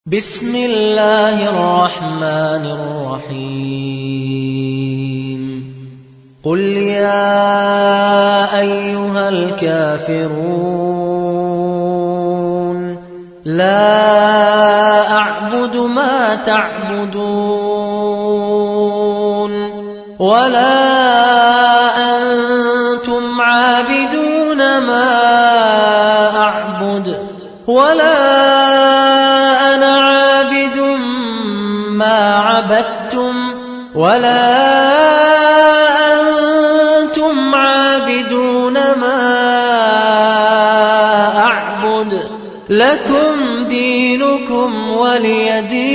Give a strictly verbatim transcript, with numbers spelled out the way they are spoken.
بسم الله الرحمن الرحيم قل يا أيها الكافرون لا أعبد ما تعبدون ولا أنتم عابدون ما أعبد ولا أنا عابد ما عبدتم ولا أنتم عابدون ما أعبد لكم دينكم ولي دين.